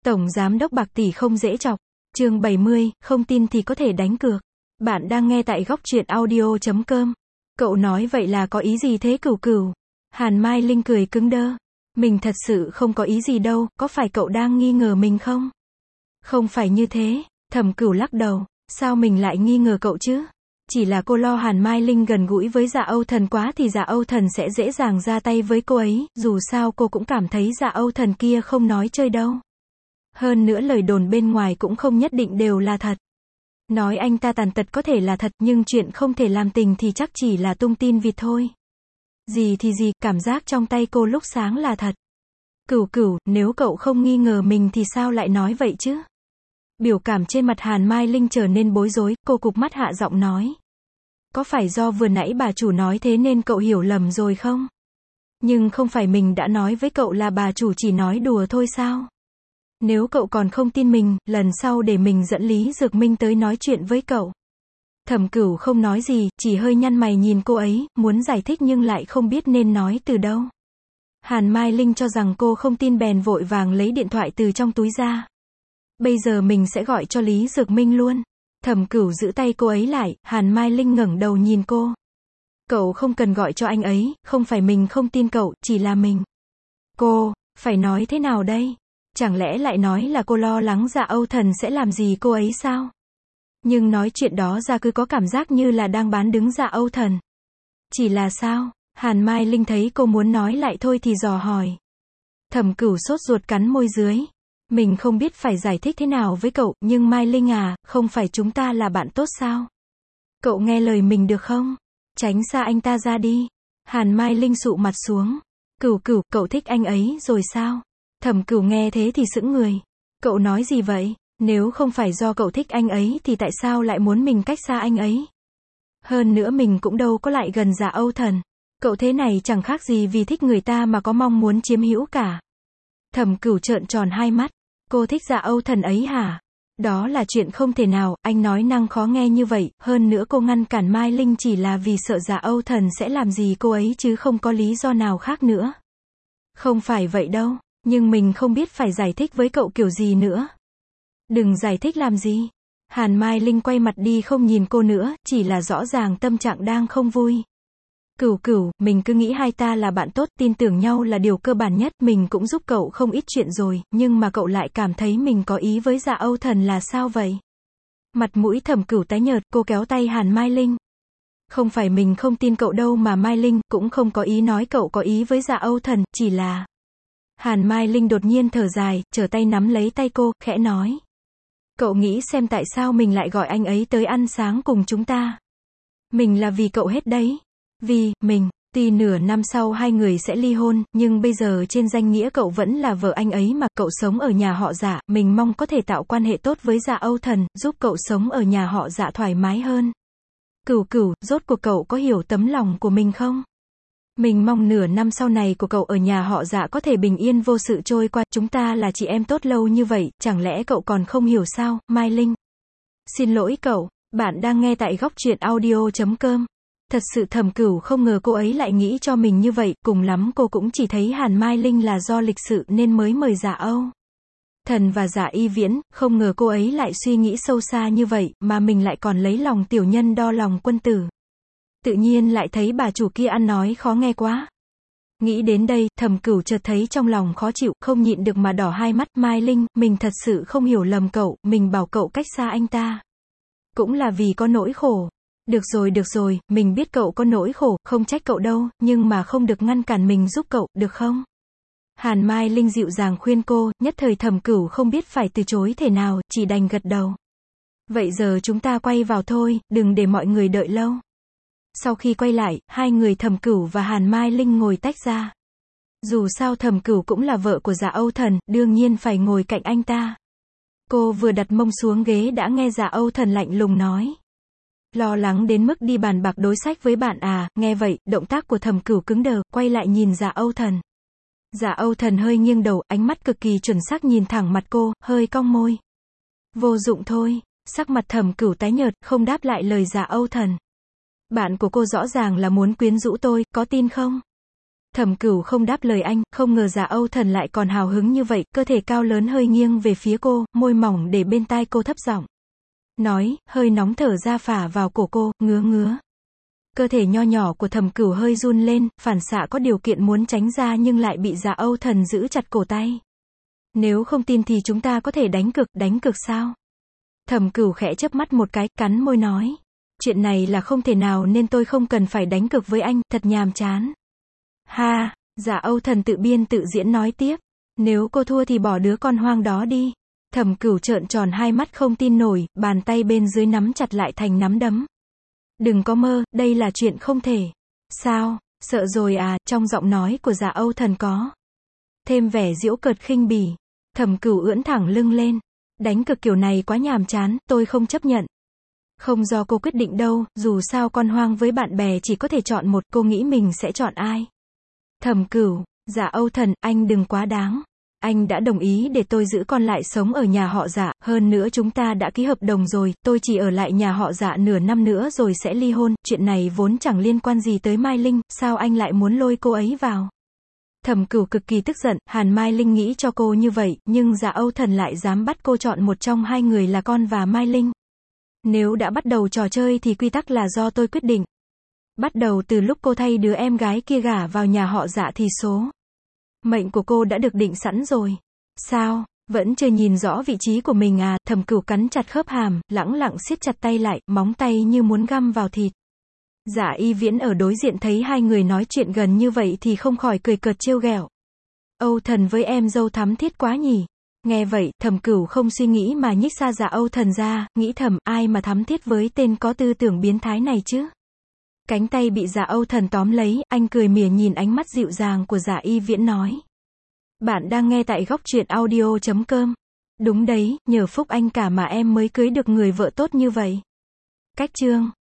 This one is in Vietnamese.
Tổng giám đốc bạc tỷ không dễ chọc. Chương 70, không tin thì có thể đánh cược. Bạn đang nghe tại góc truyện audio.com. Cậu nói vậy là có ý gì thế Cửu Cửu? Hàn Mai Linh cười cứng đơ. Mình thật sự không có ý gì đâu, có phải cậu đang nghi ngờ mình không? Không phải như thế, Thẩm Cửu lắc đầu. Sao mình lại nghi ngờ cậu chứ? Chỉ là cô lo Hàn Mai Linh gần gũi với Dạ Âu Thần quá thì Dạ Âu Thần sẽ dễ dàng ra tay với cô ấy, dù sao cô cũng cảm thấy Dạ Âu Thần kia không nói chơi đâu. Hơn nữa lời đồn bên ngoài cũng không nhất định đều là thật. Nói anh ta tàn tật có thể là thật, nhưng chuyện không thể làm tình thì chắc chỉ là tung tin vịt thôi. Gì thì gì, cảm giác trong tay cô lúc sáng là thật. Cửu Cửu, nếu cậu không nghi ngờ mình thì sao lại nói vậy chứ? Biểu cảm trên mặt Hàn Mai Linh trở nên bối rối, cô cụp mắt hạ giọng nói. Có phải do vừa nãy bà chủ nói thế nên cậu hiểu lầm rồi không? Nhưng không phải mình đã nói với cậu là bà chủ chỉ nói đùa thôi sao? Nếu cậu còn không tin mình, lần sau để mình dẫn Lý Dược Minh tới nói chuyện với cậu. Thẩm Cửu không nói gì, chỉ hơi nhăn mày nhìn cô ấy, muốn giải thích nhưng lại không biết nên nói từ đâu. Hàn Mai Linh cho rằng cô không tin bèn vội vàng lấy điện thoại từ trong túi ra. Bây giờ mình sẽ gọi cho Lý Dược Minh luôn. Thẩm Cửu giữ tay cô ấy lại, Hàn Mai Linh ngẩng đầu nhìn cô. Cậu không cần gọi cho anh ấy, không phải mình không tin cậu, chỉ là mình. Cô, phải nói thế nào đây? Chẳng lẽ lại nói là cô lo lắng Dạ Âu Thần sẽ làm gì cô ấy sao? Nhưng nói chuyện đó ra cứ có cảm giác như là đang bán đứng Dạ Âu Thần. Chỉ là sao? Hàn Mai Linh thấy cô muốn nói lại thôi thì dò hỏi. Thẩm Cửu sốt ruột cắn môi dưới. Mình không biết phải giải thích thế nào với cậu, nhưng Mai Linh à, không phải chúng ta là bạn tốt sao? Cậu nghe lời mình được không? Tránh xa anh ta ra đi. Hàn Mai Linh sụ mặt xuống. Cửu Cửu, cậu thích anh ấy rồi sao? Thẩm Cửu nghe thế thì sững người. Cậu nói gì vậy? Nếu không phải do cậu thích anh ấy thì tại sao lại muốn mình cách xa anh ấy? Hơn nữa mình cũng đâu có lại gần Dạ Âu Thần. Cậu thế này chẳng khác gì vì thích người ta mà có mong muốn chiếm hữu cả. Thẩm Cửu trợn tròn hai mắt. Cô thích Dạ Âu Thần ấy hả? Đó là chuyện không thể nào, anh nói năng khó nghe như vậy, hơn nữa cô ngăn cản Mai Linh chỉ là vì sợ Dạ Âu Thần sẽ làm gì cô ấy chứ không có lý do nào khác nữa. Không phải vậy đâu, nhưng mình không biết phải giải thích với cậu kiểu gì nữa. Đừng giải thích làm gì. Hàn Mai Linh quay mặt đi không nhìn cô nữa, chỉ là rõ ràng tâm trạng đang không vui. Cửu Cửu, mình cứ nghĩ hai ta là bạn tốt, tin tưởng nhau là điều cơ bản nhất, mình cũng giúp cậu không ít chuyện rồi, nhưng mà cậu lại cảm thấy mình có ý với Dạ Âu Thần là sao vậy? Mặt mũi Thẩm Cửu tái nhợt, cô kéo tay Hàn Mai Linh. Không phải mình không tin cậu đâu mà Mai Linh cũng không có ý nói cậu có ý với Dạ Âu Thần, chỉ là... Hàn Mai Linh đột nhiên thở dài, trở tay nắm lấy tay cô, khẽ nói. Cậu nghĩ xem tại sao mình lại gọi anh ấy tới ăn sáng cùng chúng ta? Mình là vì cậu hết đấy. Vì, mình, tuy nửa năm sau hai người sẽ ly hôn, nhưng bây giờ trên danh nghĩa cậu vẫn là vợ anh ấy mà, cậu sống ở nhà họ Dạ, mình mong có thể tạo quan hệ tốt với Dạ Âu Thần, giúp cậu sống ở nhà họ Dạ thoải mái hơn. Cửu Cửu, rốt cuộc cậu có hiểu tấm lòng của mình không? Mình mong nửa năm sau này của cậu ở nhà họ Dạ có thể bình yên vô sự trôi qua, chúng ta là chị em tốt lâu như vậy, chẳng lẽ cậu còn không hiểu sao, Mai Linh? Xin lỗi cậu, bạn đang nghe tại góc truyện audio.com. Thật sự Thẩm Cửu không ngờ cô ấy lại nghĩ cho mình như vậy, cùng lắm cô cũng chỉ thấy Hàn Mai Linh là do lịch sự nên mới mời Dạ Âu Thần và Dạ Y Viễn, không ngờ cô ấy lại suy nghĩ sâu xa như vậy, mà mình lại còn lấy lòng tiểu nhân đo lòng quân tử. Tự nhiên lại thấy bà chủ kia ăn nói khó nghe quá. Nghĩ đến đây, Thẩm Cửu chợt thấy trong lòng khó chịu, không nhịn được mà đỏ hai mắt. Mai Linh, mình thật sự không hiểu lầm cậu, mình bảo cậu cách xa anh ta. Cũng là vì có nỗi khổ. Được rồi, mình biết cậu có nỗi khổ, không trách cậu đâu, nhưng mà không được ngăn cản mình giúp cậu, được không? Hàn Mai Linh dịu dàng khuyên cô, nhất thời Thẩm Cửu không biết phải từ chối thế nào, chỉ đành gật đầu. Vậy giờ chúng ta quay vào thôi, đừng để mọi người đợi lâu. Sau khi quay lại, hai người Thẩm Cửu và Hàn Mai Linh ngồi tách ra. Dù sao Thẩm Cửu cũng là vợ của Dạ Âu Thần, đương nhiên phải ngồi cạnh anh ta. Cô vừa đặt mông xuống ghế đã nghe Dạ Âu Thần lạnh lùng nói. Lo lắng đến mức đi bàn bạc đối sách với bạn à? Nghe vậy, động tác của Thẩm Cửu cứng đờ, quay lại nhìn Dạ Âu Thần. Dạ Âu Thần hơi nghiêng đầu, ánh mắt cực kỳ chuẩn xác nhìn thẳng mặt cô, hơi cong môi. Vô dụng thôi. Sắc mặt Thẩm Cửu tái nhợt, không đáp lại lời Dạ Âu Thần. Bạn của cô rõ ràng là muốn quyến rũ tôi, có tin không? Thẩm Cửu không đáp lời anh, không ngờ Dạ Âu Thần lại còn hào hứng như vậy, cơ thể cao lớn hơi nghiêng về phía cô, môi mỏng để bên tai cô thấp giọng nói, hơi nóng thở ra phả vào cổ cô, ngứa ngứa. Cơ thể nho nhỏ của Thẩm Cửu hơi run lên, phản xạ có điều kiện muốn tránh ra nhưng lại bị Dạ Âu Thần giữ chặt cổ tay. Nếu không tin thì chúng ta có thể đánh cược sao? Thẩm Cửu khẽ chớp mắt một cái, cắn môi nói. Chuyện này là không thể nào nên tôi không cần phải đánh cược với anh, thật nhàm chán. Ha, Dạ Âu Thần tự biên tự diễn nói tiếp. Nếu cô thua thì bỏ đứa con hoang đó đi. Thẩm Cửu trợn tròn hai mắt không tin nổi, bàn tay bên dưới nắm chặt lại thành nắm đấm. Đừng có mơ, đây là chuyện không thể. Sao, sợ rồi à, trong giọng nói của Dạ Âu Thần có thêm vẻ giễu cợt khinh bỉ. Thẩm Cửu ưỡn thẳng lưng lên. Đánh cược kiểu này quá nhàm chán, tôi không chấp nhận. Không do cô quyết định đâu, dù sao con hoang với bạn bè chỉ có thể chọn một, cô nghĩ mình sẽ chọn ai? Thẩm Cửu, Dạ Âu Thần, anh đừng quá đáng. Anh đã đồng ý để tôi giữ con lại sống ở nhà họ Dạ, hơn nữa chúng ta đã ký hợp đồng rồi, tôi chỉ ở lại nhà họ Dạ nửa năm nữa rồi sẽ ly hôn, chuyện này vốn chẳng liên quan gì tới Mai Linh, sao anh lại muốn lôi cô ấy vào? Thẩm Cửu cực kỳ tức giận, Hàn Mai Linh nghĩ cho cô như vậy, nhưng Dạ Âu Thần lại dám bắt cô chọn một trong hai người là con và Mai Linh. Nếu đã bắt đầu trò chơi thì quy tắc là do tôi quyết định. Bắt đầu từ lúc cô thay đứa em gái kia gả vào nhà họ Dạ thì số mệnh của cô đã được định sẵn rồi. Sao, vẫn chưa nhìn rõ vị trí của mình à? Thẩm Cửu cắn chặt khớp hàm, lẳng siết chặt tay lại, móng tay như muốn găm vào thịt. Dạ Y Viễn ở đối diện thấy hai người nói chuyện gần như vậy thì không khỏi cười cợt trêu ghẹo. Âu Thần với em dâu thắm thiết quá nhỉ. Nghe vậy, Thẩm Cửu không suy nghĩ mà nhích xa Dạ Âu Thần ra, nghĩ thầm, ai mà thắm thiết với tên có tư tưởng biến thái này chứ? Cánh tay bị Dạ Âu Thần tóm lấy, anh cười mỉa nhìn ánh mắt dịu dàng của Dạ Y Viễn nói. Bạn đang nghe tại góc truyện audio.com. Đúng đấy, nhờ phúc anh cả mà em mới cưới được người vợ tốt như vậy. Cách chương